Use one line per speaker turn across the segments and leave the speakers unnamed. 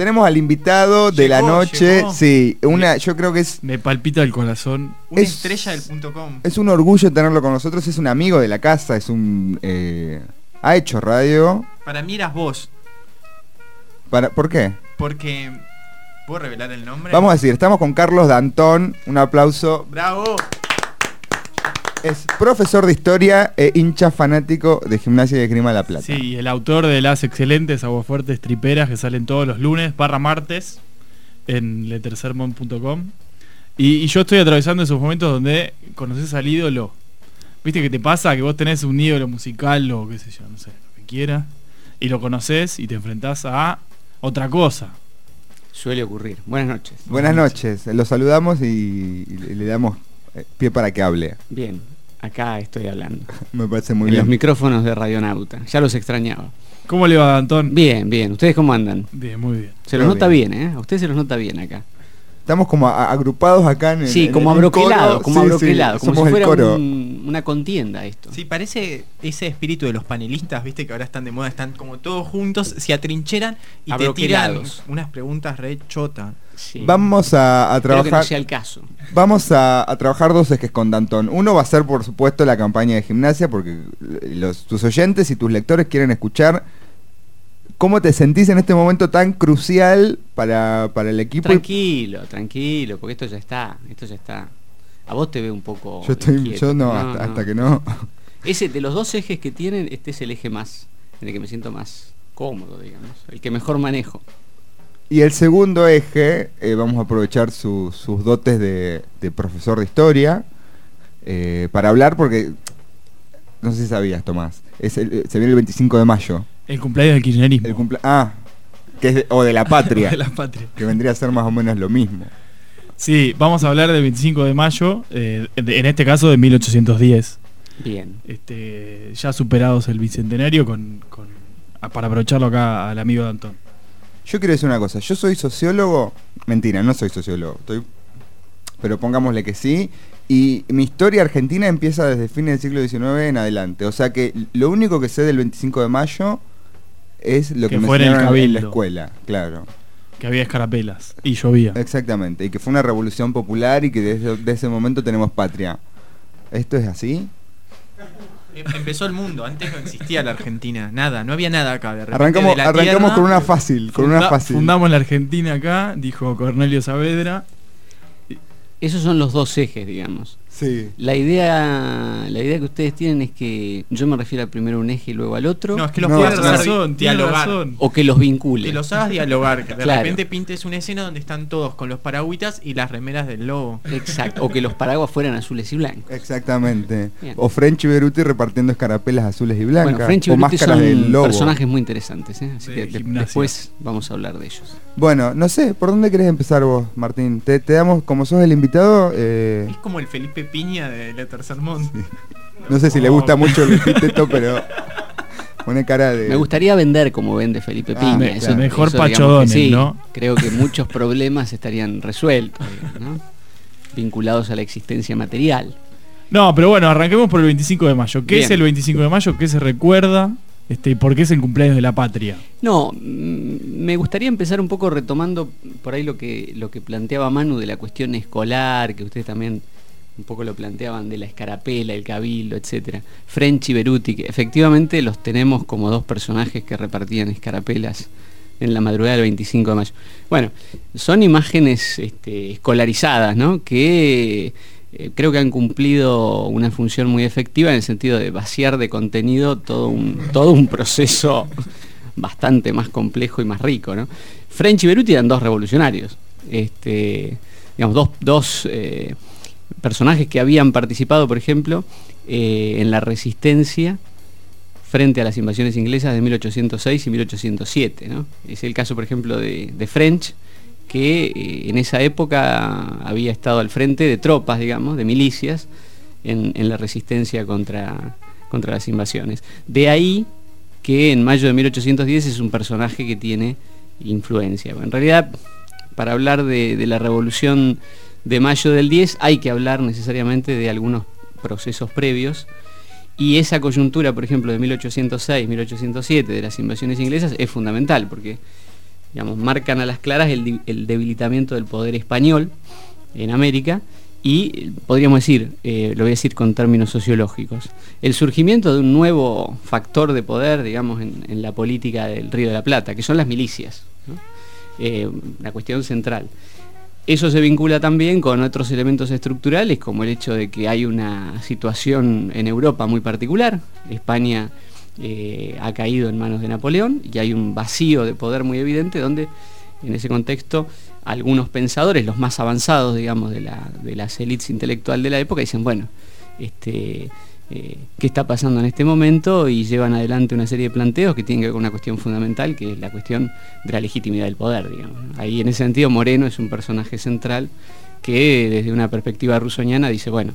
Tenemos al invitado de la noche.
Llegó.
Sí, yo creo que es...
Me palpita el corazón.
Una estrella del .com.
Es un orgullo tenerlo con nosotros. Es un amigo de la casa. Es un... ha hecho radio.
Para mí eras vos.
¿Por qué?
Porque... ¿Puedo revelar el nombre?
Vamos a decir, estamos con Carlos Dantón. Un aplauso.
¡Bravo!
Es profesor de historia e hincha fanático de Gimnasia y Esgrima La Plata.
Sí, el autor de las excelentes aguafuertes triperas que salen todos los lunes, /martes, en letersermon.com. Y yo estoy atravesando esos momentos donde conoces al ídolo. ¿Viste qué te pasa? Que vos tenés un ídolo musical o qué sé yo, no sé, lo que quiera, y lo conoces y te enfrentás a otra cosa.
Suele ocurrir. Buenas noches.
Buenas noches. Lo saludamos y le damos pie para que hable.
Bien, acá estoy hablando.
Me parece muy
En
bien.
los micrófonos de Radionauta. Ya los extrañaba.
¿Cómo le va, Dantón?
Bien, bien. ¿Ustedes cómo andan?
Bien, muy bien.
Se los
Todo
nota
bien.
bien, ¿eh? A ustedes se los nota bien acá.
Estamos como agrupados acá en
Sí,
en
como
un
abroquelado,
coro.
como
Sí,
abroquelado.
sí,
Como
somos
si
el
fuera
coro.
una contienda esto.
Sí, parece ese espíritu de los panelistas, viste que ahora están de moda, están como todos juntos, se atrincheran y te tiran
Abroquelados.
unas preguntas re chota.
Sí.
Vamos a
Espero que no
trabajar.
sea el caso.
Vamos a trabajar dos ejes con Dantón. Uno va a ser, por supuesto, la campaña de Gimnasia, porque tus oyentes y tus lectores quieren escuchar cómo te sentís en este momento tan crucial para el equipo.
Tranquilo, porque esto ya está. A vos te ve un poco.
Yo
inquieto.
no, hasta que no.
Ese de los dos ejes que tienen, este es el eje más, en el que me siento más cómodo, digamos, el que mejor manejo.
Y el segundo eje, vamos a aprovechar sus dotes de profesor de historia para hablar, porque no sé si sabías, Tomás, se viene el 25 de mayo.
El cumpleaños del kirchnerismo.
Que es o de la patria.
De la patria.
Que vendría a ser más o menos lo mismo.
Sí, vamos a hablar del 25 de mayo, en este caso de 1810.
Bien.
Ya superados el bicentenario para aprovecharlo acá al amigo Dantón.
Yo quiero decir una cosa, yo soy sociólogo, mentira, no soy sociólogo, pero pongámosle que sí, y mi historia argentina empieza desde fines del siglo XIX en adelante, o sea que lo único que sé del 25 de mayo es lo que me
fue en el
enseñaron en la
Cabildo.
escuela, claro.
Que había escarapelas y llovía.
Exactamente, y que fue una revolución popular y que desde ese momento tenemos patria. ¿Esto es así?
Empezó el mundo, antes no existía la Argentina, nada, no había nada acá. De repente
Arrancamos
de la tierra,
con una fácil,
Fundamos la Argentina acá, dijo Cornelio Saavedra.
Esos son los dos ejes, digamos.
Sí.
La idea que ustedes tienen es que yo me refiero primero a un eje y luego al otro.
No, es que los
No,
puedas
tiene
hacer
razón, tiene
dialogar.
razón.
O que los vincule.
Que los hagas dialogar, que de
Claro.
repente pintes una escena donde están todos con los paragüitas y las remeras del lobo.
Exacto. O que los paraguas fueran azules y blancos.
Exactamente.
Bien.
O French y Beruti repartiendo escarapelas azules y blancas.
Bueno, French y
o
Beruti
máscaras
son
del lobo.
personajes muy interesantes, ¿eh? Así
De
que
Gimnasia.
después vamos a hablar de ellos.
Bueno, no sé, ¿por dónde querés empezar vos, Martín? Te damos, como sos el invitado,
Es como el Felipe Piña de Letter Sermon.
no sé si le gusta mucho el epíteto, pero pone cara de...
Me gustaría vender como vende Felipe Piña.
claro.
Mejor
digamos
Pacho
que
Donel,
sí.
¿no?
Creo que muchos problemas estarían resueltos, ¿no? Vinculados a la existencia material.
No, pero bueno, arranquemos por el 25 de mayo. ¿Qué
Bien.
es el 25 de mayo? ¿Qué se recuerda? ¿Y por qué es el cumpleaños de la patria?
No, me gustaría empezar un poco retomando por ahí lo que planteaba Manu de la cuestión escolar, que ustedes también un poco lo planteaban, de la escarapela, el cabildo, etcétera. French y Beruti, que efectivamente los tenemos como dos personajes que repartían escarapelas en la madrugada del 25 de mayo. Bueno, son imágenes escolarizadas, ¿no? Que creo que han cumplido una función muy efectiva en el sentido de vaciar de contenido todo un proceso bastante más complejo y más rico, ¿no? French y Beruti eran dos revolucionarios, digamos, dos personajes que habían participado, por ejemplo, en la resistencia frente a las invasiones inglesas de 1806 y 1807, ¿no? Es el caso, por ejemplo, de French, que en esa época había estado al frente de tropas, digamos, de milicias, en la resistencia contra las invasiones. De ahí que en mayo de 1810 es un personaje que tiene influencia. Bueno, en realidad, para hablar de la revolución de mayo del 10 hay que hablar necesariamente de algunos procesos previos, y esa coyuntura, por ejemplo, de 1806-1807 de las invasiones inglesas es fundamental, porque digamos, marcan a las claras el debilitamiento del poder español en América y podríamos decir, lo voy a decir con términos sociológicos, el surgimiento de un nuevo factor de poder, digamos, en la política del Río de la Plata, que son las milicias, ¿no? La cuestión central. Eso se vincula también con otros elementos estructurales, como el hecho de que hay una situación en Europa muy particular. España ha caído en manos de Napoleón y hay un vacío de poder muy evidente donde, en ese contexto, algunos pensadores, los más avanzados, digamos, de las élites intelectuales de la época, dicen, bueno, ¿qué está pasando en este momento? Y llevan adelante una serie de planteos que tienen que ver con una cuestión fundamental, que es la cuestión de la legitimidad del poder, digamos. Ahí, en ese sentido, Moreno es un personaje central que, desde una perspectiva russoñana, dice, bueno,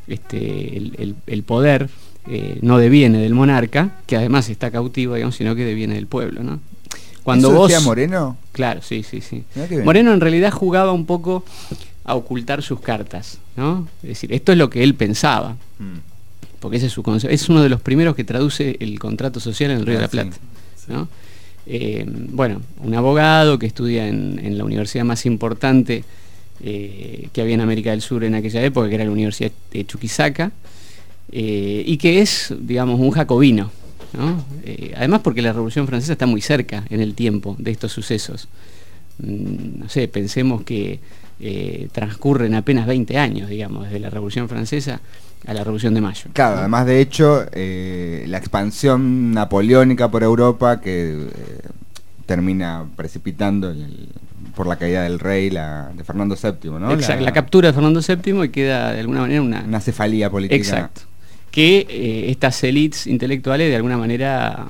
el poder no deviene del monarca, que además está cautivo, digamos, sino que deviene del pueblo, ¿no? Cuando
¿Eso
vos
decía Moreno?
Claro, sí. Moreno en realidad jugaba un poco a ocultar sus cartas, ¿no? Es decir, esto es lo que él pensaba, porque ese es su concepto. Es uno de los primeros que traduce el contrato social en el Río de la Plata, ¿no? Bueno, un abogado que estudia en la universidad más importante que había en América del Sur en aquella época, que era la Universidad de Chuquisaca, y que es, digamos, un jacobino, ¿no? Además porque la Revolución Francesa está muy cerca en el tiempo de estos sucesos. No sé, pensemos que transcurren apenas 20 años, digamos, desde la Revolución Francesa a la Revolución de Mayo.
Claro, además de hecho, la expansión napoleónica por Europa que termina precipitando por la caída del rey, de Fernando VII, ¿no?
Exacto, la captura de Fernando VII, y queda de alguna manera una
cefalía política.
Exacto. Que estas élites intelectuales de alguna manera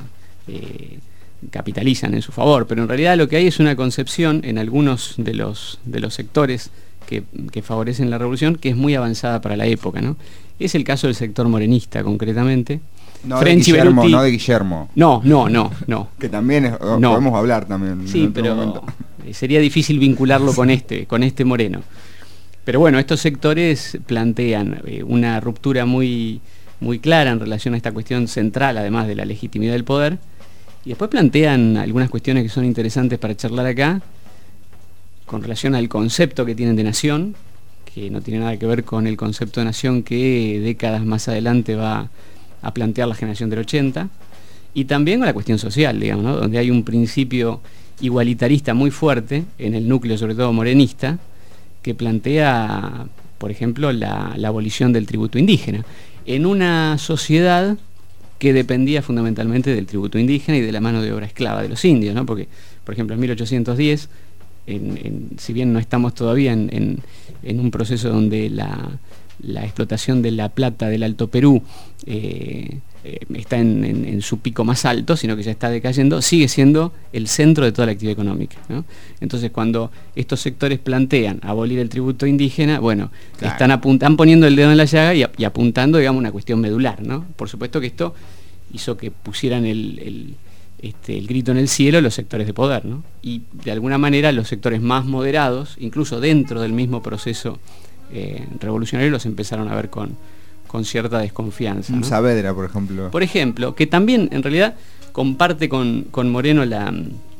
capitalizan en su favor, pero en realidad lo que hay es una concepción en algunos de los sectores que favorecen la revolución, que es muy avanzada para la época, ¿no? Es el caso del sector morenista, concretamente.
No de Guillermo, no de Guillermo.
No.
Que también podemos hablar también.
Sí, pero sería difícil vincularlo con este Moreno. Pero bueno, estos sectores plantean una ruptura muy clara en relación a esta cuestión central, además de la legitimidad del poder, y después plantean algunas cuestiones que son interesantes para charlar acá, con relación al concepto que tienen de nación, que no tiene nada que ver con el concepto de nación que décadas más adelante va a plantear la generación del 80, y también con la cuestión social, digamos, ¿no? Donde hay un principio igualitarista muy fuerte en el núcleo, sobre todo morenista, que plantea, por ejemplo, la abolición del tributo indígena en una sociedad que dependía fundamentalmente del tributo indígena y de la mano de obra esclava de los indios, ¿no? Porque, por ejemplo, en 1810, si bien no estamos todavía en un proceso donde la explotación de la plata del Alto Perú está en su pico más alto, sino que ya está decayendo, sigue siendo el centro de toda la actividad económica, ¿no? Entonces, cuando estos sectores plantean abolir el tributo indígena, bueno, claro, están poniendo el dedo en la llaga y apuntando, digamos, una cuestión medular, ¿no? Por supuesto que esto hizo que pusieran el grito en el cielo los sectores de poder, ¿no? Y de alguna manera los sectores más moderados, incluso dentro del mismo proceso revolucionario, los empezaron a ver con cierta desconfianza, ¿no?
Saavedra, por ejemplo.
Por ejemplo, que también en realidad comparte con Moreno la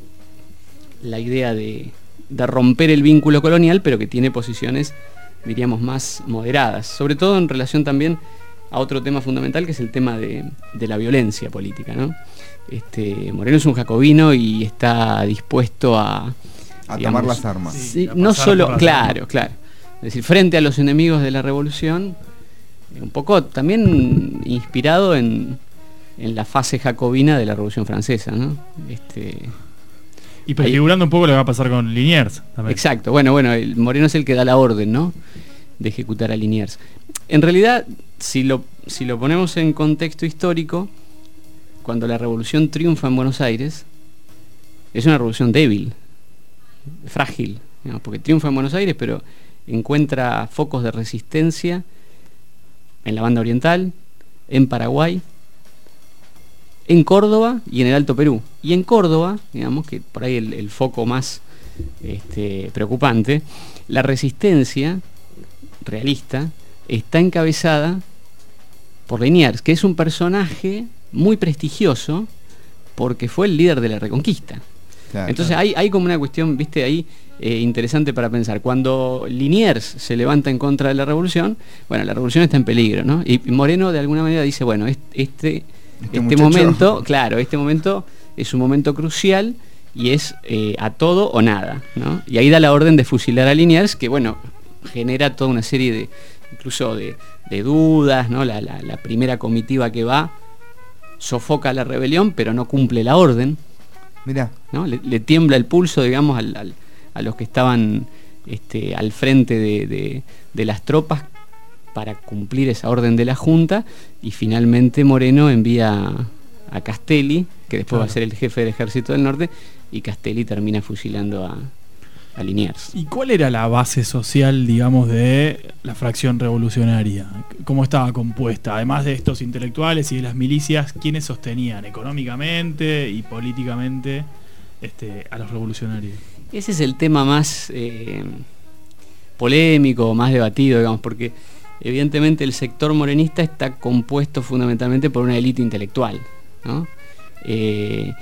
idea de romper el vínculo colonial, pero que tiene posiciones, diríamos, más moderadas, sobre todo en relación también a otro tema fundamental, que es el tema de la violencia política, ¿no? Moreno es un jacobino y está dispuesto a
tomar las armas.
Sí, no solo, claro. Es decir, frente a los enemigos de la revolución, un poco también inspirado en la fase jacobina de la Revolución Francesa, ¿no?
Y prefigurando un poco lo que va a pasar con Liniers también.
Exacto, bueno, el Moreno es el que da la orden, ¿no?, de ejecutar a Liniers. En realidad, si lo ponemos en contexto histórico, cuando la revolución triunfa en Buenos Aires, es una revolución débil, frágil, digamos, porque triunfa en Buenos Aires, pero encuentra focos de resistencia en la banda oriental, en Paraguay, en Córdoba y en el Alto Perú. Y en Córdoba, digamos que por ahí el foco más preocupante, la resistencia realista está encabezada por Liniers, que es un personaje muy prestigioso porque fue el líder de la Reconquista.
Claro,
Entonces hay como una cuestión, viste, ahí interesante para pensar. Cuando Liniers se levanta en contra de la revolución, bueno, la revolución está en peligro, ¿no? Y Moreno de alguna manera dice, bueno, este momento, claro, este momento es un momento crucial y es a todo o nada, ¿no? Y ahí da la orden de fusilar a Liniers, que bueno, genera toda una serie de, incluso de dudas, ¿no? La primera comitiva que va sofoca la rebelión, pero no cumple la orden.
Mirá.
¿No? Le tiembla el pulso, digamos, a los que estaban al frente de las tropas para cumplir esa orden de la Junta, y finalmente Moreno envía a Castelli, que después va a ser el jefe del Ejército del Norte, y Castelli termina fusilando a Liniers.
¿Y cuál era la base social, digamos, de la fracción revolucionaria? ¿Cómo estaba compuesta? Además de estos intelectuales y de las milicias, ¿quiénes sostenían económicamente y políticamente a los revolucionarios?
Ese es el tema más polémico, más debatido, digamos, porque evidentemente el sector morenista está compuesto fundamentalmente por una élite intelectual, ¿no? Y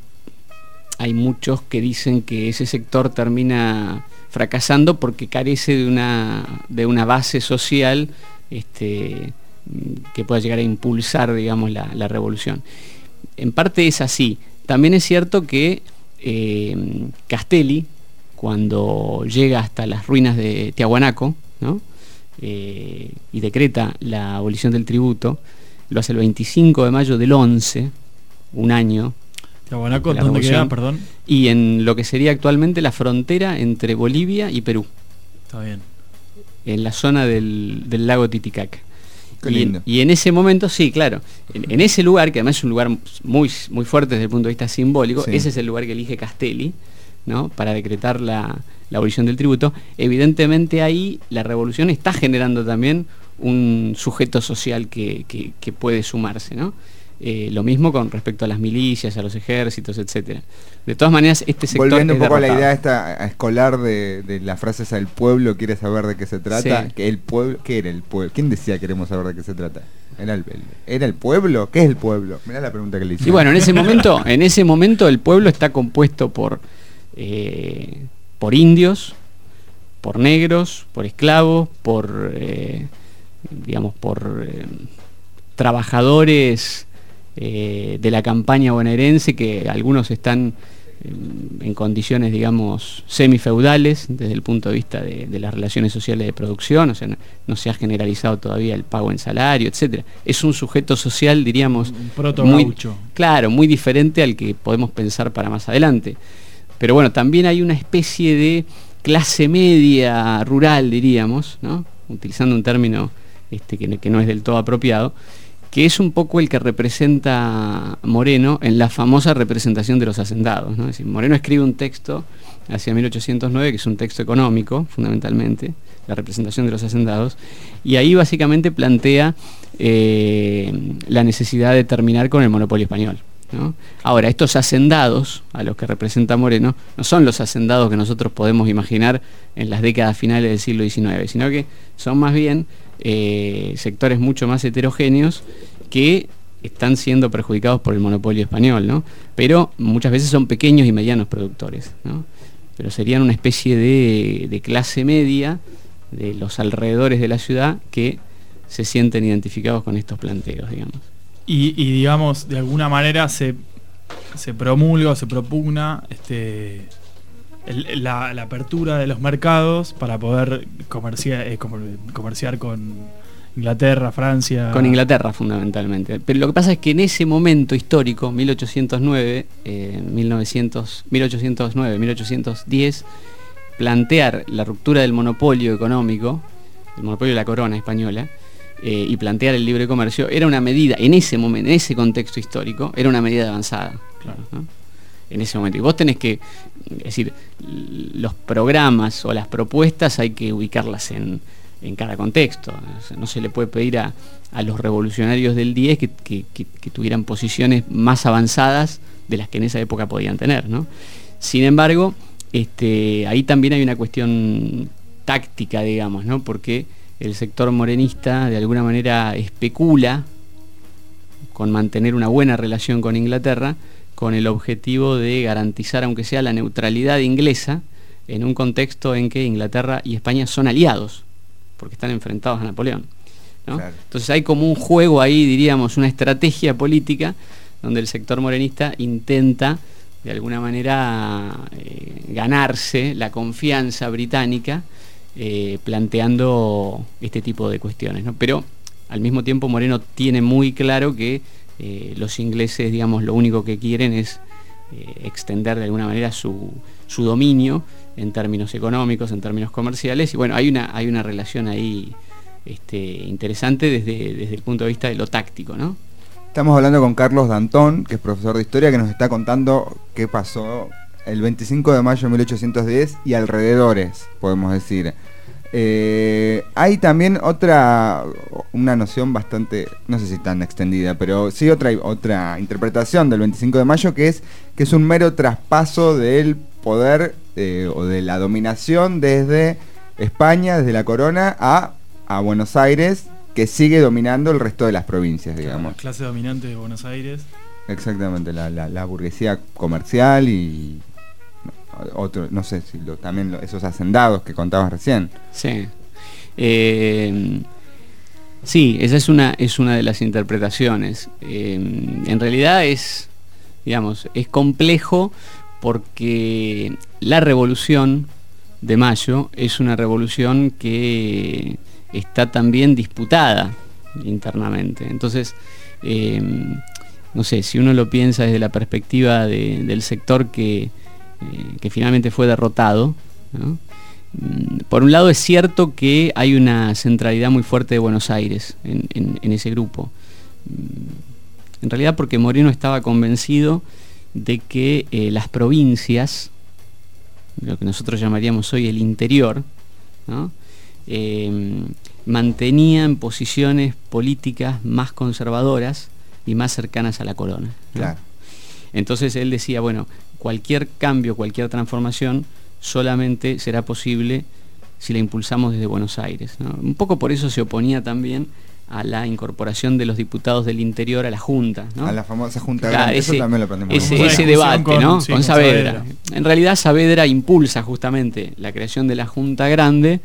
hay muchos que dicen que ese sector termina fracasando porque carece de una base social que pueda llegar a impulsar, digamos, la revolución. En parte es así. También es cierto que Castelli, cuando llega hasta las ruinas de Tiahuanaco, ¿no? Y decreta la abolición del tributo, lo hace el 25 de mayo del 11, un año.
Tiahuanaco, ¿dónde queda, perdón?
Y en lo que sería actualmente la frontera entre Bolivia y Perú.
Está bien.
En la zona del lago Titicaca.
Qué lindo.
Y en ese momento, sí, claro, en ese lugar, que además es un lugar muy, muy fuerte desde el punto de vista simbólico, sí. Ese es el lugar que elige Castelli, ¿no? Para decretar la abolición del tributo. Evidentemente ahí la revolución está generando también un sujeto social que puede sumarse, ¿no? Lo mismo con respecto a las milicias, a los ejércitos, etcétera. De todas maneras, este sector,
volviendo un poco a la
derrotado.
idea esta escolar de la frase esa, el pueblo quiere saber de qué se trata.
Sí.
Que el pueblo, ¿qué era el pueblo? ¿Quién decía queremos saber de qué se trata? ¿Era el pueblo? ¿Qué es el pueblo? Mirá la pregunta que le hice.
Y bueno, en ese momento el pueblo está compuesto por indios, por negros, por esclavos, por trabajadores de la campaña bonaerense, que algunos están en condiciones, digamos, semifeudales desde el punto de vista de las relaciones sociales de producción, o sea, no se ha generalizado todavía el pago en salario, etcétera. Es un sujeto social, diríamos,
un proto-gaucho.
Claro, muy diferente al que podemos pensar para más adelante. Pero bueno, también hay una especie de clase media rural, diríamos, ¿no? Utilizando un término que no es del todo apropiado, que es un poco el que representa Moreno en la famosa representación de los hacendados, ¿no? Es decir, Moreno escribe un texto hacia 1809, que es un texto económico, fundamentalmente, la representación de los hacendados, y ahí básicamente plantea la necesidad de terminar con el monopolio español, ¿no? Ahora, estos hacendados a los que representa Moreno no son los hacendados que nosotros podemos imaginar en las décadas finales del siglo XIX, sino que son más bien sectores mucho más heterogéneos que están siendo perjudicados por el monopolio español, ¿no? Pero muchas veces son pequeños y medianos productores, ¿no? Pero serían una especie de clase media de los alrededores de la ciudad que se sienten identificados con estos planteos, digamos.
Y digamos, de alguna manera se promulga o se propugna la apertura de los mercados para poder comerciar con Inglaterra, Francia.
Con Inglaterra fundamentalmente. Pero lo que pasa es que en ese momento histórico, 1809-1810, plantear la ruptura del monopolio económico, el monopolio de la corona española, y plantear el libre comercio, era una medida, en ese momento, en ese contexto histórico, era una medida avanzada, claro, ¿no? En ese momento. Y vos tenés que, es decir, los programas o las propuestas hay que ubicarlas en cada contexto. O sea, no se le puede pedir a los revolucionarios del 10 que tuvieran posiciones más avanzadas de las que en esa época podían tener, ¿no? Sin embargo, ahí también hay una cuestión táctica, digamos, ¿no? Porque el sector morenista de alguna manera especula con mantener una buena relación con Inglaterra, con el objetivo de garantizar, aunque sea la neutralidad inglesa, en un contexto en que Inglaterra y España son aliados, porque están enfrentados a Napoleón, ¿no?
Claro.
Entonces hay como un juego ahí, diríamos, una estrategia política, donde el sector morenista intenta, de alguna manera, ganarse la confianza británica, planteando este tipo de cuestiones, ¿no? Pero al mismo tiempo Moreno tiene muy claro que los ingleses, digamos, lo único que quieren es extender de alguna manera su dominio en términos económicos, en términos comerciales, y bueno, hay una relación ahí interesante desde el punto de vista de lo táctico, ¿no?
Estamos hablando con Carlos Dantón, que es profesor de historia, que nos está contando qué pasó el 25 de mayo de 1810 y alrededores, podemos decir. Hay también una noción bastante, no sé si tan extendida, pero sí otra interpretación del 25 de mayo, que es un mero traspaso del poder o de la dominación desde España, desde la corona, a Buenos Aires, que sigue dominando el resto de las provincias, digamos.
La clase dominante de Buenos Aires.
Exactamente, la burguesía comercial y otro, no sé si también esos hacendados que contabas recién.
Sí. Sí, esa es una de las interpretaciones. En realidad es complejo, porque la Revolución de Mayo es una revolución que está también disputada internamente. Entonces, no sé, si uno lo piensa desde la perspectiva del sector que finalmente fue derrotado, ¿no? Por un lado es cierto que hay una centralidad muy fuerte de Buenos Aires en ese grupo. En realidad porque Moreno estaba convencido de que las provincias, lo que nosotros llamaríamos hoy el interior, ¿no? Mantenían posiciones políticas más conservadoras y más cercanas a la corona, ¿no?
Claro.
Entonces él decía, bueno, cualquier cambio, cualquier transformación solamente será posible si la impulsamos desde Buenos Aires, ¿no? Un poco por eso se oponía también a la incorporación de los diputados del interior a la Junta, ¿no?
A la famosa Junta
Claro,
Grande, eso también lo aprendimos.
ese debate, ¿no?
Sí,
con
con
Saavedra.
Saavedra.
En realidad Saavedra impulsa justamente la creación de la Junta Grande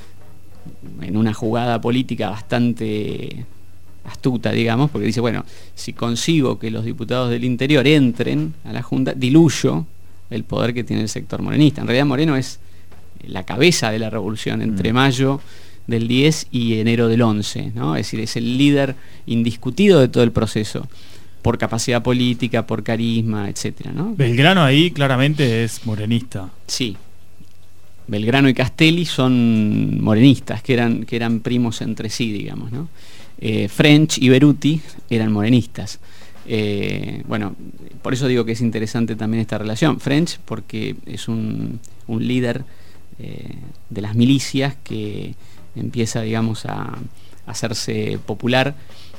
en una jugada política bastante astuta, digamos, porque dice, bueno, si consigo que los diputados del interior entren a la Junta, diluyo el poder que tiene el sector morenista. En realidad Moreno es la cabeza de la revolución entre mayo del 10 y enero del 11, ¿no? Es decir, es el líder indiscutido de todo el proceso, por capacidad política, por carisma, etcétera, ¿no?
Belgrano ahí claramente es morenista.
Sí. Belgrano y Castelli son morenistas, que eran primos entre sí, digamos, ¿no? French y Beruti eran morenistas. Bueno, por eso digo que es interesante también esta relación. French porque es un líder de las milicias que empieza, digamos, a hacerse popular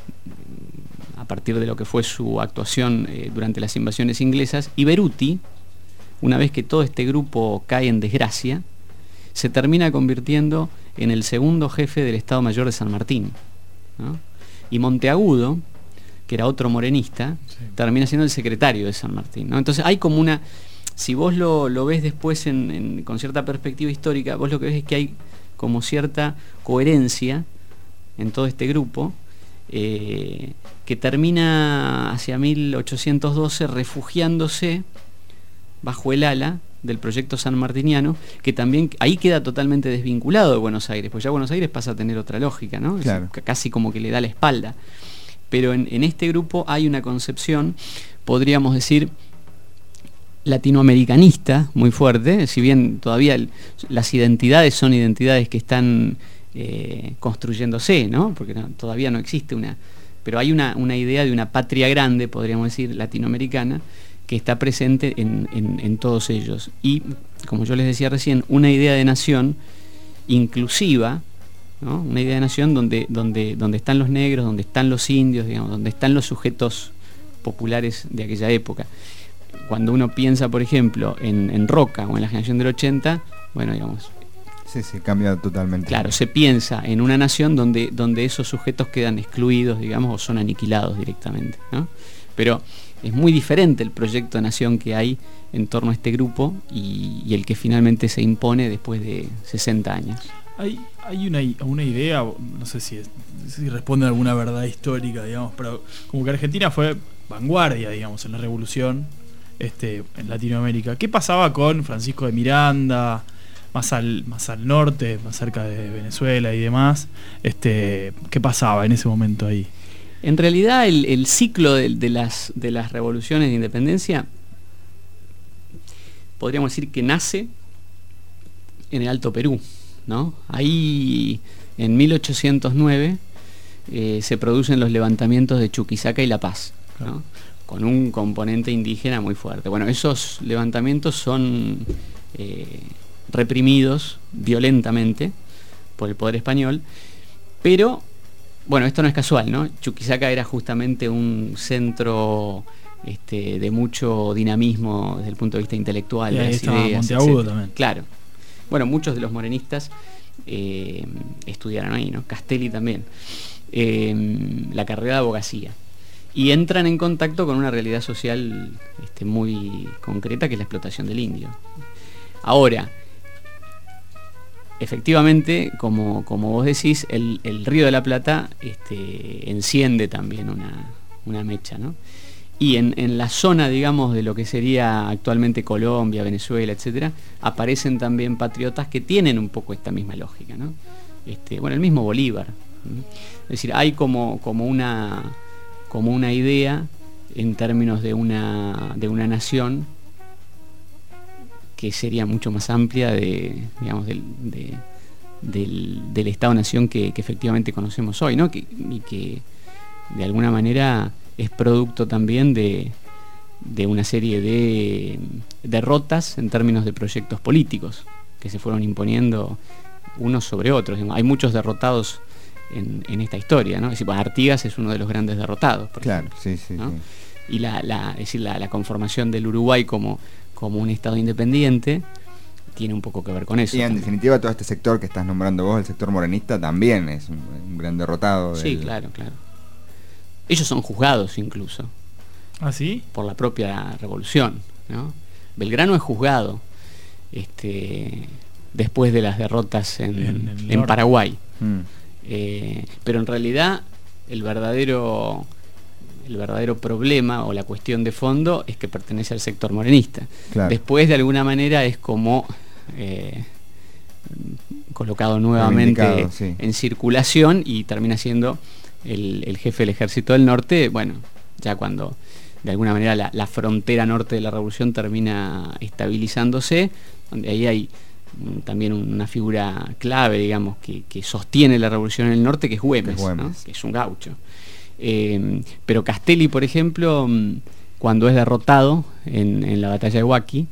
a partir de lo que fue su actuación durante las invasiones inglesas. Y Beruti, una vez que todo este grupo cae en desgracia, se termina convirtiendo en el segundo jefe del Estado Mayor de San Martín, ¿no? Y Monteagudo, que era otro morenista,
Sí.
termina siendo el secretario de San Martín, ¿no? Entonces hay como una... Si vos lo ves después con cierta perspectiva histórica, vos lo que ves es que hay como cierta coherencia en todo este grupo, que termina hacia 1812 refugiándose bajo el ala del proyecto sanmartiniano, que también ahí queda totalmente desvinculado de Buenos Aires, pues ya Buenos Aires pasa a tener otra lógica, ¿no?
Claro.
Casi como que le da la espalda. Pero en este grupo hay una concepción, podríamos decir, latinoamericanista muy fuerte, si bien todavía las identidades son identidades que están construyéndose, ¿no? Porque todavía no existe pero hay una idea de una patria grande, podríamos decir, latinoamericana, que está presente en todos ellos. Y, como yo les decía recién, una idea de nación inclusiva, ¿no? Una idea de nación donde están los negros, donde están los indios, digamos, donde están los sujetos populares de aquella época. Cuando uno piensa, por ejemplo, en Roca o en la generación del 80, bueno, digamos...
Sí, cambia totalmente.
Claro, se piensa en una nación donde esos sujetos quedan excluidos, digamos, o son aniquilados directamente, ¿no? Pero es muy diferente el proyecto de nación que hay en torno a este grupo y el que finalmente se impone después de 60 años.
Hay una idea, no sé si responde a alguna verdad histórica, digamos, pero como que Argentina fue vanguardia, digamos, en la revolución en Latinoamérica. ¿Qué pasaba con Francisco de Miranda, más al norte, más cerca de Venezuela y demás? ¿Qué pasaba en ese momento ahí?
En realidad el ciclo de las revoluciones de independencia podríamos decir que nace en el Alto Perú, ¿no? Ahí en 1809 se producen los levantamientos de Chuquisaca y La Paz, ¿no? Con un componente indígena muy fuerte. Bueno, esos levantamientos son reprimidos violentamente por el poder español, pero bueno, esto no es casual, ¿no? Chuquisaca era justamente un centro de mucho dinamismo desde el punto de vista intelectual, de las ideas,
Monteagudo también.
Claro. Bueno, muchos de los morenistas estudiaron ahí, ¿no? Castelli también. La carrera de abogacía. Y entran en contacto con una realidad social muy concreta, que es la explotación del indio. Ahora, efectivamente, como vos decís, el Río de la Plata enciende también una mecha, ¿no? Y en la zona, digamos, de lo que sería actualmente Colombia, Venezuela, etcétera, aparecen también patriotas que tienen un poco esta misma lógica, ¿no? Bueno, el mismo Bolívar, ¿no? Es decir, hay como una idea en términos de una nación que sería mucho más amplia del Estado-Nación que efectivamente conocemos hoy, ¿no? Y que de alguna manera es producto también de una serie de derrotas en términos de proyectos políticos que se fueron imponiendo unos sobre otros. Hay muchos derrotados en esta historia, ¿no? Es decir, Artigas es uno de los grandes derrotados.
Claro,
ejemplo,
sí,
¿no?
sí.
Y la conformación del Uruguay como un Estado independiente tiene un poco que ver con eso.
Y en
también.
definitiva todo este sector que estás nombrando vos, el sector morenista, también es un gran derrotado.
Sí, claro. Ellos son juzgados incluso.
¿Ah, sí?
Por la propia revolución, ¿no? Belgrano es juzgado después de las derrotas en Paraguay. Pero en realidad el verdadero problema o la cuestión de fondo es que pertenece al sector morenista.
Claro.
Después, de alguna manera, es como colocado nuevamente
sí.
en circulación y termina siendo el jefe del Ejército del Norte, bueno, ya cuando de alguna manera la frontera norte de la revolución termina estabilizándose, donde ahí hay también una figura clave, digamos, que sostiene la revolución en el norte, que es Güemes, ¿no? Que es un gaucho. Pero Castelli, por ejemplo, cuando es derrotado en la batalla de Huaki,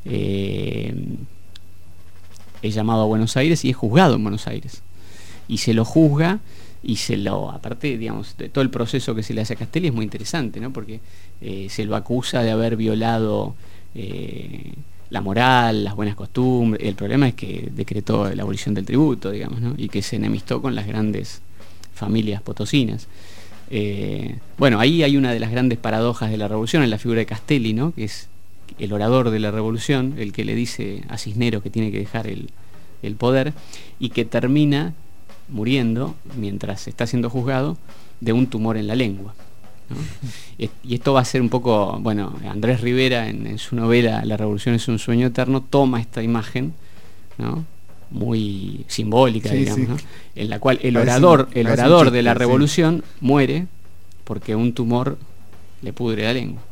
es llamado a Buenos Aires y es juzgado en Buenos Aires. Y se lo juzga y aparte, digamos, de todo el proceso que se le hace a Castelli es muy interesante, ¿no? Porque se lo acusa de haber violado la moral, las buenas costumbres. El problema es que decretó la abolición del tributo, digamos, ¿no? Y que se enemistó con las grandes familias potosinas. Bueno, ahí hay una de las grandes paradojas de la revolución en la figura de Castelli, ¿no? Que es el orador de la revolución, el que le dice a Cisneros que tiene que dejar el poder, y que termina muriendo mientras está siendo juzgado de un tumor en la lengua, ¿no? Y esto va a ser un poco, bueno, Andrés Rivera en su novela La revolución es un sueño eterno toma esta imagen, ¿no? Muy simbólica,
sí,
digamos,
sí.
¿no? En la cual el orador de la revolución muere porque un tumor le pudre la lengua.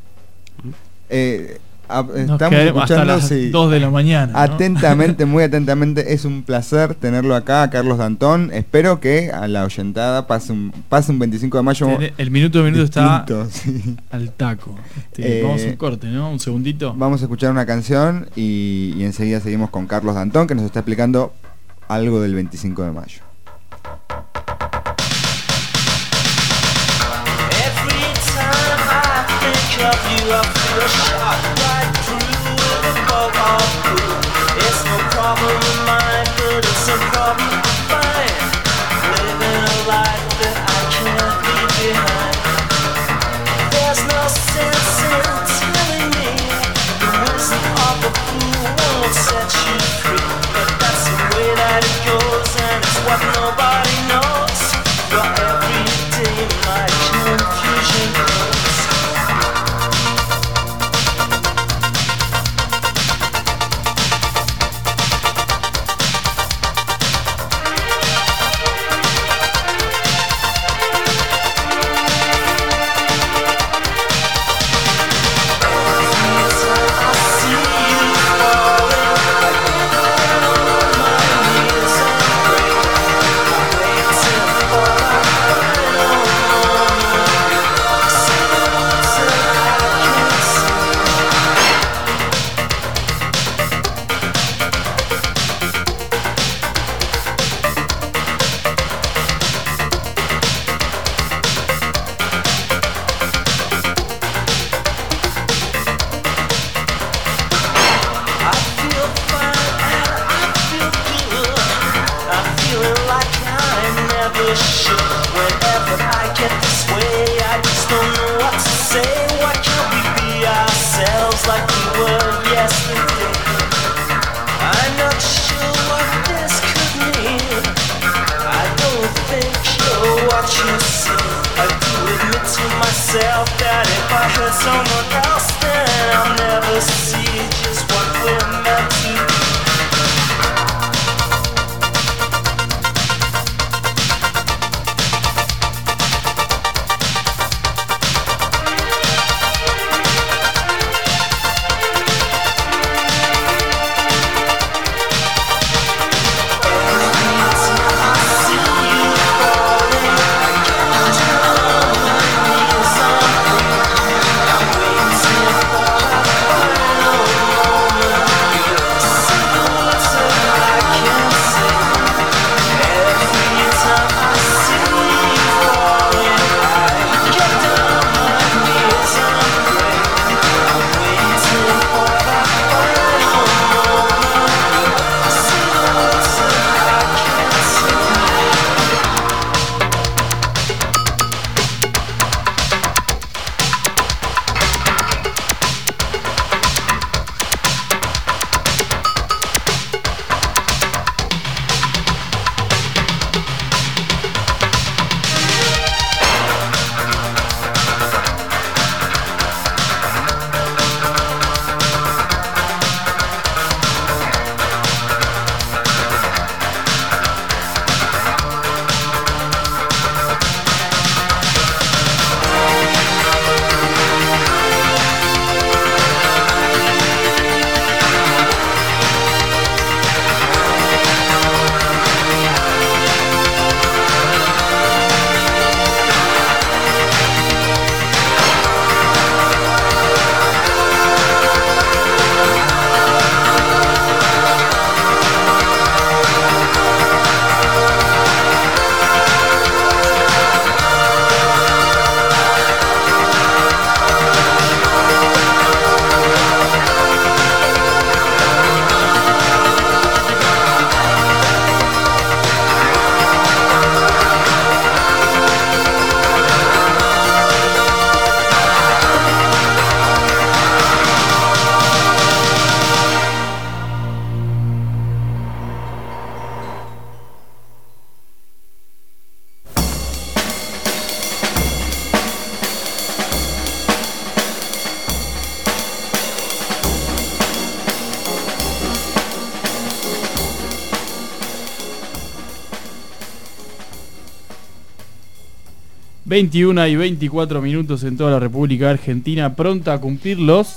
Estamos escuchando
hasta las 2 de la mañana, ¿no?
Atentamente, muy atentamente. Es un placer tenerlo acá, Carlos Dantón. Espero que a la oyentada pase un 25 de mayo.
El minuto a minuto
distinto,
está
sí.
al taco. Vamos a un corte, ¿no? Un segundito.
Vamos a escuchar una canción y enseguida seguimos con Carlos Dantón, que nos está explicando algo del 25 de mayo.
There's no feel shook whenever I get this way. I just don't know what to say. Why can't we be ourselves like we were yesterday? I'm not sure what this could mean. I don't think you're what you see. I do admit to myself that if I hurt someone else, then I'll never see just what we're meant to be.
...21 y 24 minutos en toda la República Argentina... ...pronta a cumplir los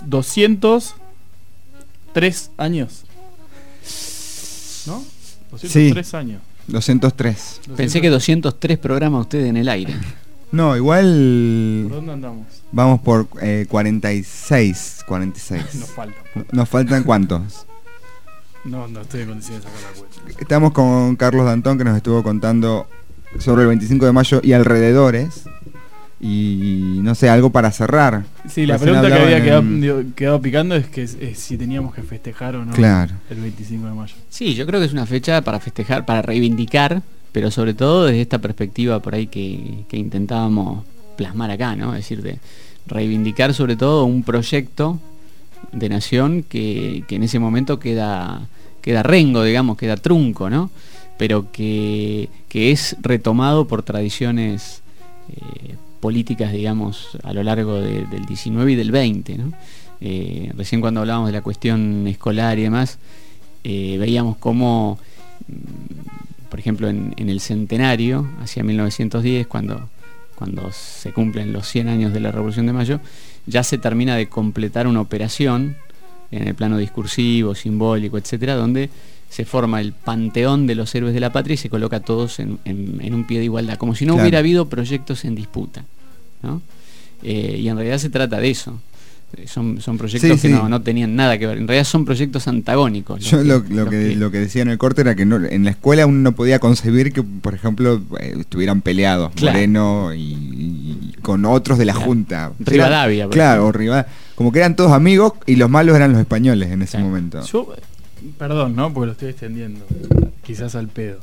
203 años. ¿No? 203
sí,
años.
203.
Pensé que 203 programas ustedes en el aire.
No, igual...
¿Por dónde andamos?
Vamos por 46. 46.
Nos falta.
¿Nos faltan cuántos?
No estoy en condiciones de sacar la cuenta.
Estamos con Carlos Dantón, que nos estuvo contando sobre el 25 de mayo y alrededores. Y no sé, algo para cerrar.
Sí, la
Recién
pregunta que había
hablaban
quedado picando es que si teníamos que festejar o no
Claro.
el 25 de mayo.
Sí, yo creo que es una fecha para festejar, para reivindicar, pero sobre todo desde esta perspectiva por ahí que intentábamos plasmar acá, ¿no? Es decir, de reivindicar sobre todo un proyecto de nación que en ese momento queda rengo, digamos, queda trunco, ¿no? Pero que es retomado por tradiciones políticas, digamos, a lo largo del 19 y del 20, ¿no? Recién cuando hablábamos de la cuestión escolar y demás, veíamos cómo, por ejemplo, en el centenario, hacia 1910, cuando se cumplen los 100 años de la Revolución de Mayo, ya se termina de completar una operación en el plano discursivo, simbólico, etcétera, donde se forma el panteón de los héroes de la patria y se coloca a todos en un pie de igualdad, como si no
Claro.
hubiera habido proyectos en disputa, ¿no? Y en realidad se trata de eso. Son proyectos
Sí,
que
sí.
no tenían nada que ver. En realidad son proyectos antagónicos.
Yo lo que decía en el corte era que en la escuela uno no podía concebir que, por ejemplo, estuvieran peleados
Claro.
Moreno y con otros de la
Claro.
Junta.
Rivadavia, por
Claro,
ejemplo.
Rivadavia. Como que eran todos amigos y los malos eran los españoles en ese
Sí.
momento.
Yo, perdón, ¿no? Porque lo estoy extendiendo, quizás al pedo.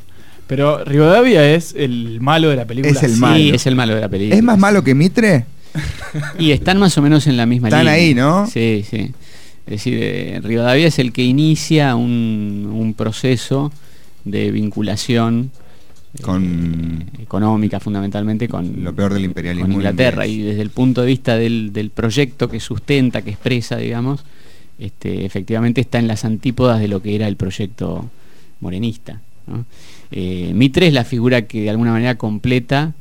Pero Rivadavia es el malo de la película.
Es el
Sí.
malo.
Sí, es el malo de la película.
¿Es más malo que Mitre?
Y están más o menos en la misma
Están
línea.
ahí, ¿no?
Sí, sí. Es decir, Rivadavia es el que inicia un proceso de vinculación
Con
económica, fundamentalmente, con
lo peor del imperialismo
con Inglaterra.
inglés.
Y desde el punto de vista del proyecto que sustenta, que expresa, digamos, efectivamente está en las antípodas de lo que era el proyecto morenista, ¿no? Mitre es la figura que de alguna manera completa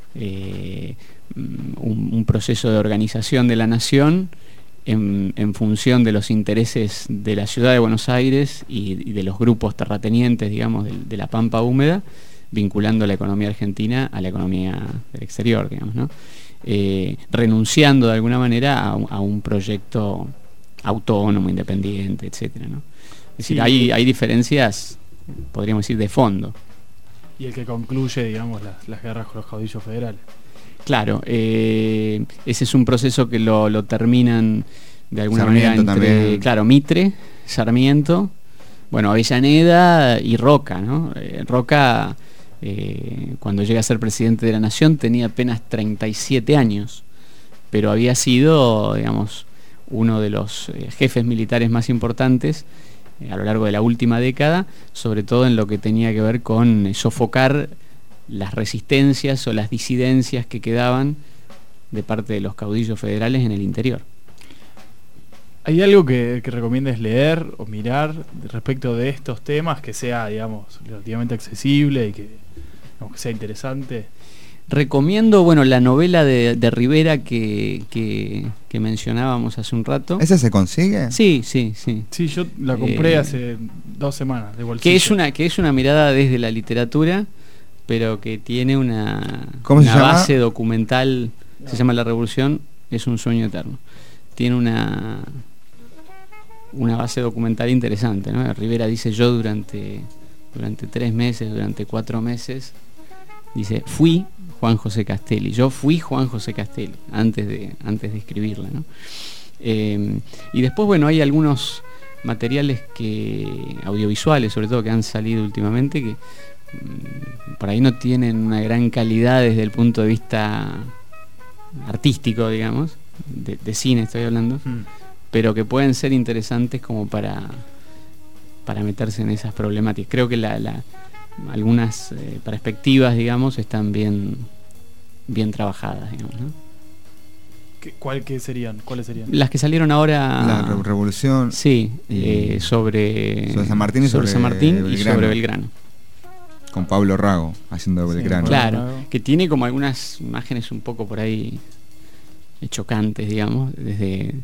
un proceso de organización de la nación en función de los intereses de la ciudad de Buenos Aires y de los grupos terratenientes, digamos, de la Pampa húmeda, vinculando la economía argentina a la economía del exterior, digamos, ¿no? Renunciando de alguna manera a un proyecto autónomo, independiente, etcétera, ¿no? Es decir,
Sí.
hay diferencias, podríamos decir, de fondo.
Y el que concluye, digamos, las guerras con los caudillos federales.
Claro, ese es un proceso que lo terminan de alguna
Sarmiento
manera entre,
también.
claro, Mitre, Sarmiento, bueno, Avellaneda y Roca, ¿no? Roca, cuando llega a ser presidente de la Nación, tenía apenas 37 años, pero había sido, digamos, uno de los jefes militares más importantes a lo largo de la última década, sobre todo en lo que tenía que ver con sofocar las resistencias o las disidencias que quedaban de parte de los caudillos federales en el interior.
¿Hay algo que recomiendes leer o mirar respecto de estos temas que sea, digamos, relativamente accesible y que, digamos, que sea interesante?
Recomiendo, bueno, la novela de Rivera que mencionábamos hace un rato.
¿Ese se consigue?
Sí, sí, sí.
Sí, yo la compré hace 2 semanas de bolsillo.
Que es una mirada desde la literatura, pero que tiene una
¿Cómo se llama?
base documental. Se llama La Revolución es un sueño eterno. Tiene una base documental interesante, ¿no? Rivera dice: yo durante 3 meses, durante 4 meses, dice, fui Juan José Castelli. Yo fui Juan José Castelli antes de escribirla, ¿no? Y después, bueno, hay algunos materiales audiovisuales, sobre todo, que han salido últimamente, que por ahí no tienen una gran calidad desde el punto de vista artístico, digamos, de cine estoy hablando, pero que pueden ser interesantes como para meterse en esas problemáticas. Creo que algunas perspectivas, digamos, están bien trabajadas, digamos, ¿no?
¿Cuáles serían?
Las que salieron ahora.
La Revolución.
Sí,
y
sobre
San Martín y
sobre San Martín y
Belgrano.
sobre Belgrano.
Con Pablo Rago haciendo
Sí,
Belgrano.
Claro,
Belgrano.
que tiene como algunas imágenes un poco por ahí chocantes, digamos, desde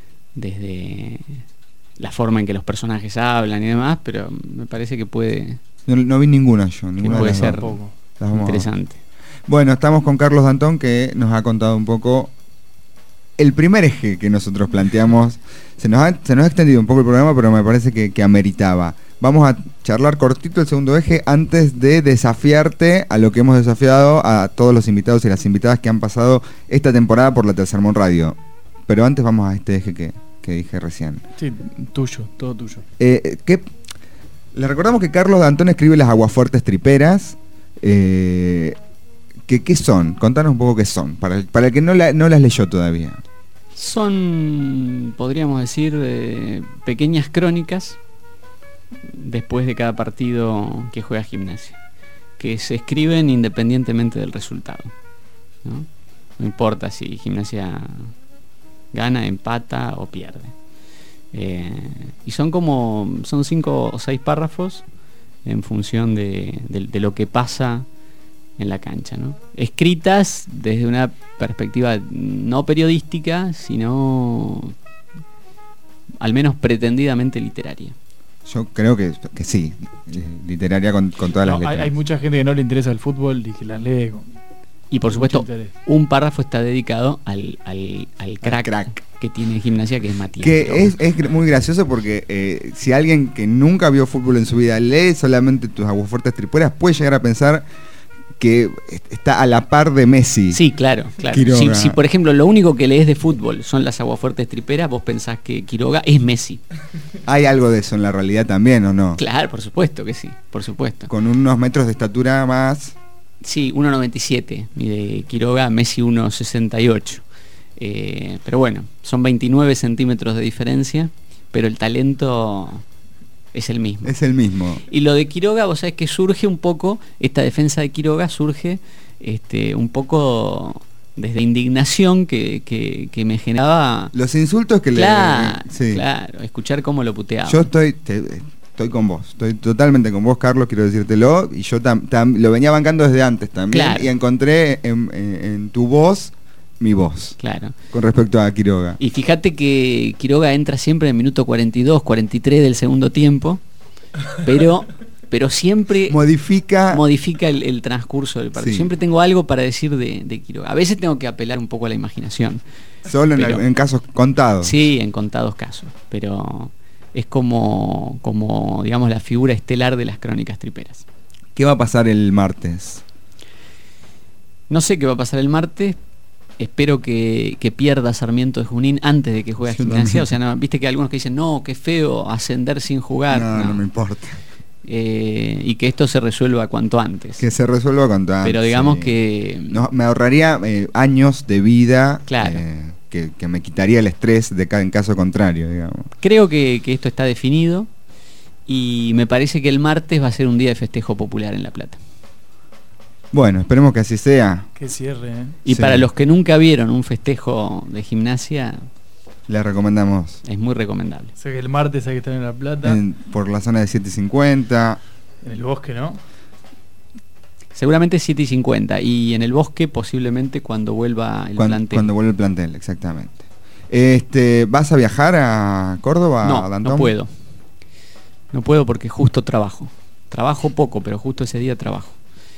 la forma en que los personajes hablan y demás, pero me parece que puede
No vi ninguna yo, ninguna
puede
de las
ser
dos.
Poco.
Las vamos a ver.
interesante.
Bueno, estamos con Carlos Dantón, que nos ha contado un poco el primer eje que nosotros planteamos. Se nos ha extendido un poco el programa, pero me parece que ameritaba. Vamos a charlar cortito el segundo eje antes de desafiarte a lo que hemos desafiado a todos los invitados y las invitadas que han pasado esta temporada por la Tercermón Radio. Pero antes vamos a este eje que dije recién.
Sí, tuyo, todo tuyo.
Le recordamos que Carlos Dantón escribe Las Aguafuertes Triperas. ¿Qué son? Contanos un poco qué son, para el que no las leyó todavía.
Son, podríamos decir, pequeñas crónicas después de cada partido que juega Gimnasia, que se escriben independientemente del resultado, ¿no? No importa si Gimnasia gana, empata o pierde. Y son 5 o 6 párrafos en función de lo que pasa en la cancha, ¿no? Escritas desde una perspectiva no periodística, sino al menos pretendidamente literaria.
Yo creo que sí, literaria con todas las letras.
Hay mucha gente que no le interesa el fútbol y que las lee
Y por
con
supuesto,
mucho interés.
un párrafo está dedicado al crack que tiene Gimnasia, que es Matías.
Que es muy gracioso porque si alguien que nunca vio fútbol en su vida lee solamente tus Aguafuertes Triperas, puede llegar a pensar que está a la par de Messi.
Sí, claro.
Quiroga.
Si, por ejemplo, lo único que lees de fútbol son las aguafuertes triperas, vos pensás que Quiroga es Messi.
¿Hay algo de eso en la realidad también o no?
Claro, por supuesto que sí, por supuesto.
Con unos metros de estatura más.
Sí, 1,97 mide Quiroga, Messi 1,68. Pero bueno, son 29 centímetros de diferencia, pero el talento es el mismo.
Es el mismo.
Y lo de Quiroga, vos sabés que surge un poco, esta defensa de Quiroga surge un poco desde indignación que me generaba.
Los insultos que
Claro,
sí.
claro, escuchar cómo lo puteaba.
Yo estoy con vos, estoy totalmente con vos, Carlos, quiero decírtelo, y yo lo venía bancando desde antes también,
Claro.
y encontré en tu voz mi voz,
Claro.
con respecto a Quiroga.
Y fíjate que Quiroga entra siempre en el minuto 42, 43 del segundo tiempo, pero siempre
Modifica
el transcurso del partido.
Sí.
Siempre tengo algo para decir de Quiroga. A veces tengo que apelar un poco a la imaginación.
solo
pero-
en casos contados.
Sí, en contados casos, pero es como digamos la figura estelar de las crónicas triperas.
¿Qué va a pasar el martes?
No sé qué va a pasar el martes. Espero que pierda Sarmiento de Junín antes de que juegue a
Yo
Gimnasia.
también.
O sea, no, viste que hay algunos que dicen, no, qué feo ascender sin jugar.
No me importa.
Y que esto se resuelva cuanto antes.
Que se resuelva con tanto.
Pero digamos que...
No, me ahorraría años de vida.
Claro.
Que me quitaría el estrés en caso contrario, digamos.
Creo que esto está definido y me parece que el martes va a ser un día de festejo popular en La Plata.
Bueno, esperemos que así sea.
Que cierre, ¿eh?
Y
Sí.
para los que nunca vieron un festejo de Gimnasia,
Les recomendamos
es muy recomendable.
O sea que el martes hay que estar en La Plata,
por la zona de 750.
en el bosque, ¿no?
Seguramente 7:50 y en el bosque posiblemente cuando vuelva el plantel.
Cuando vuelve el plantel, exactamente. ¿Vas a viajar a Córdoba,
No,
Dantón?
no puedo. No puedo porque justo trabajo. Trabajo poco, pero justo ese día trabajo.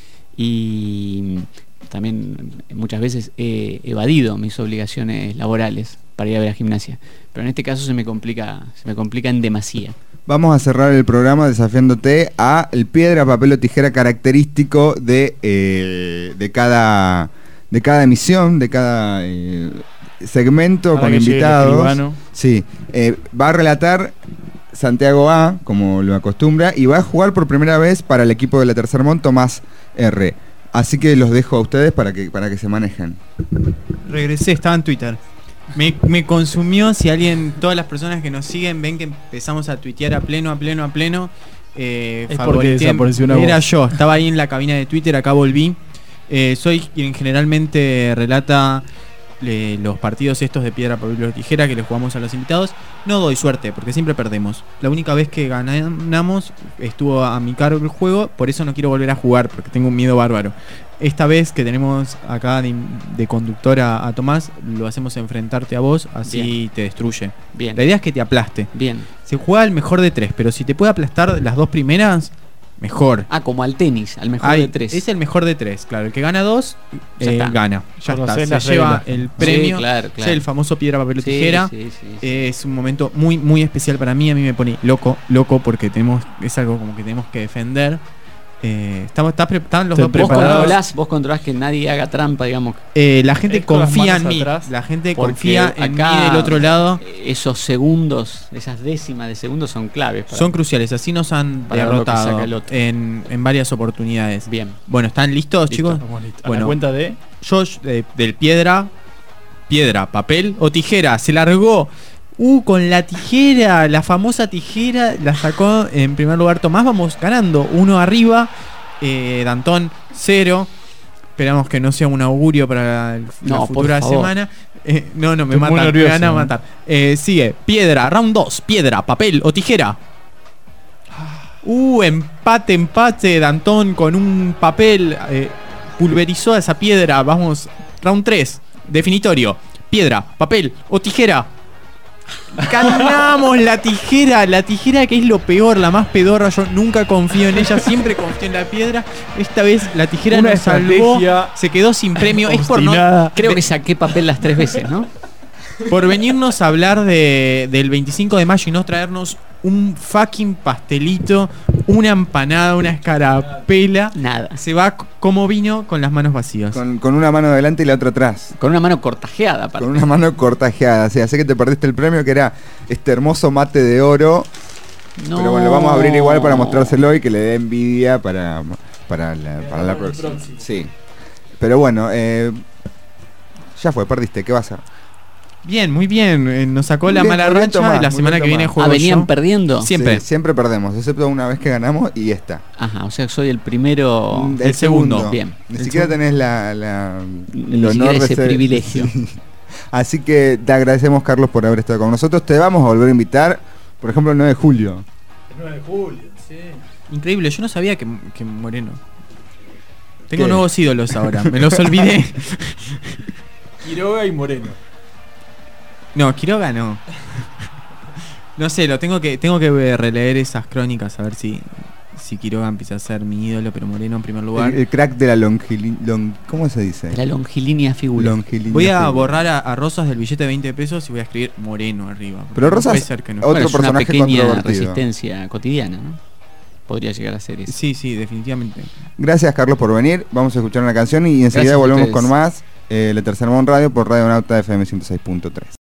Y también muchas veces he evadido mis obligaciones laborales para ir a ver a Gimnasia. Pero en este caso se me complica en demasía.
Vamos a cerrar el programa desafiándote a el piedra, papel o tijera característico de cada emisión, de cada segmento
Ahora
con
que llegue el
invitados.
escribano.
Sí, va a relatar Santiago A, como lo acostumbra, y va a jugar por primera vez para el equipo de la Tercermont Tomás R. Así que los dejo a ustedes para que se manejen.
Regresé, estaba en Twitter. Me consumió, si alguien, todas las personas que nos siguen ven que empezamos a tuitear a pleno.
porque
Favorité-
desapareció una
Era
voz.
yo, estaba ahí en la cabina de Twitter, acá volví. Soy quien generalmente relata los partidos estos de piedra, papel o tijera que les jugamos a los invitados. No doy suerte, porque siempre perdemos. La única vez que ganamos estuvo a mi cargo el juego, por eso no quiero volver a jugar, porque tengo un miedo bárbaro. Esta vez que tenemos acá de conductor a Tomás, lo hacemos enfrentarte a vos, así
Bien.
te destruye.
Bien.
La idea es que te aplaste.
Bien.
Se juega el mejor de 3, pero si te puede aplastar las dos primeras, mejor.
Ah, como al tenis, al mejor
Ay,
de 3.
Es el mejor de 3, claro. El que gana 2,
Ya está.
gana. Ya
Conocés
está.
las
Se lleva
reglas.
el premio.
Sí, claro.
Es el famoso piedra, papel o tijera.
Sí.
Es un momento muy, muy especial para mí. A mí me pone loco porque es algo como que tenemos que defender. Están los
Te
dos
Vos
preparados.
controlás que nadie haga trampa, digamos.
La gente
Es con las
confía en
manos
mí.
atrás.
La gente
Porque
confía en mí
acá
del otro lado.
Esos segundos, esas décimas de segundos son claves.
Son cruciales. Así nos han
para ver lo que
derrotado
saca el otro.
en varias oportunidades.
Bien.
Bueno, ¿están listos,
Listo.
chicos?
Estamos listos. A
Bueno.
la cuenta de...
Yo del piedra, papel o tijera. Se largó. Con la tijera, la famosa tijera, la sacó en primer lugar Tomás. Vamos ganando, 1 arriba. Dantón 0. Esperamos que no sea un augurio para la
No, por
futura
favor.
semana. No, me
Estoy muy
matan,
nervioso,
me van a
¿no?
matar. Sigue, piedra, round 2, piedra, papel o tijera. Empate, Dantón con un papel pulverizó a esa piedra. Vamos, round 3, definitorio, piedra, papel o tijera. Ganamos la tijera que es lo peor, la más pedorra. Yo nunca confío en ella, siempre confío en la piedra. Esta vez la tijera
Una
nos salvó,
estrategia
se quedó sin premio. Es por no,
obstinada.
Creo que saqué papel las 3 veces, ¿no?
por venirnos a hablar del 25 de mayo y no traernos un fucking pastelito, una empanada, una escarapela.
Nada.
Se va como vino con las manos vacías.
Con una mano adelante y la otra atrás.
Con una mano cortajeada, aparte.
Con una mano cortajeada. O sea, sé que te perdiste el premio, que era este hermoso mate de oro.
No.
Pero bueno, lo vamos a abrir igual para mostrárselo y que le dé envidia para la próxima. Sí. Pero bueno, ya fue, perdiste. ¿Qué va a hacer?
Bien, muy bien. Nos sacó la
Bien,
mala
muy bien,
racha
Tomás,
y la
muy
semana
bien,
que viene
Tomás.
juego
¿venían
yo.
perdiendo?
Siempre.
Sí, siempre perdemos, excepto una vez que ganamos y esta.
Ajá, o sea que soy el primero.
El segundo.
Bien.
Ni
El
siquiera
segundo.
tenés el
Ni
honor
siquiera
de
ese
ser-
privilegio.
Sí. Así que te agradecemos, Carlos, por haber estado con nosotros. Te vamos a volver a invitar, por ejemplo, el 9 de julio.
El 9 de julio, sí.
Increíble, yo no sabía que Moreno. Tengo
¿Qué?
nuevos ídolos ahora, me los olvidé.
Quiroga y Moreno.
No, Quiroga no. No sé, tengo que releer esas crónicas a ver si Quiroga empieza a ser mi ídolo, pero Moreno en primer lugar.
El crack de la ¿cómo se dice?
La longilínea figura.
Longilínea
Voy a
figura.
borrar a Rosas del billete de 20 pesos y voy a escribir Moreno arriba. porque
Pero
no
Rosas-
puede ser que no.
otro
Bueno, es una
personaje
pequeña
controvertido.
resistencia cotidiana, ¿no? Podría llegar a ser eso.
Sí, definitivamente.
Gracias, Carlos, por venir. Vamos a escuchar una canción y enseguida
Gracias a
volvemos
ustedes.
con más. La Tercer Mon Radio por Radio Nauta FM 106.3.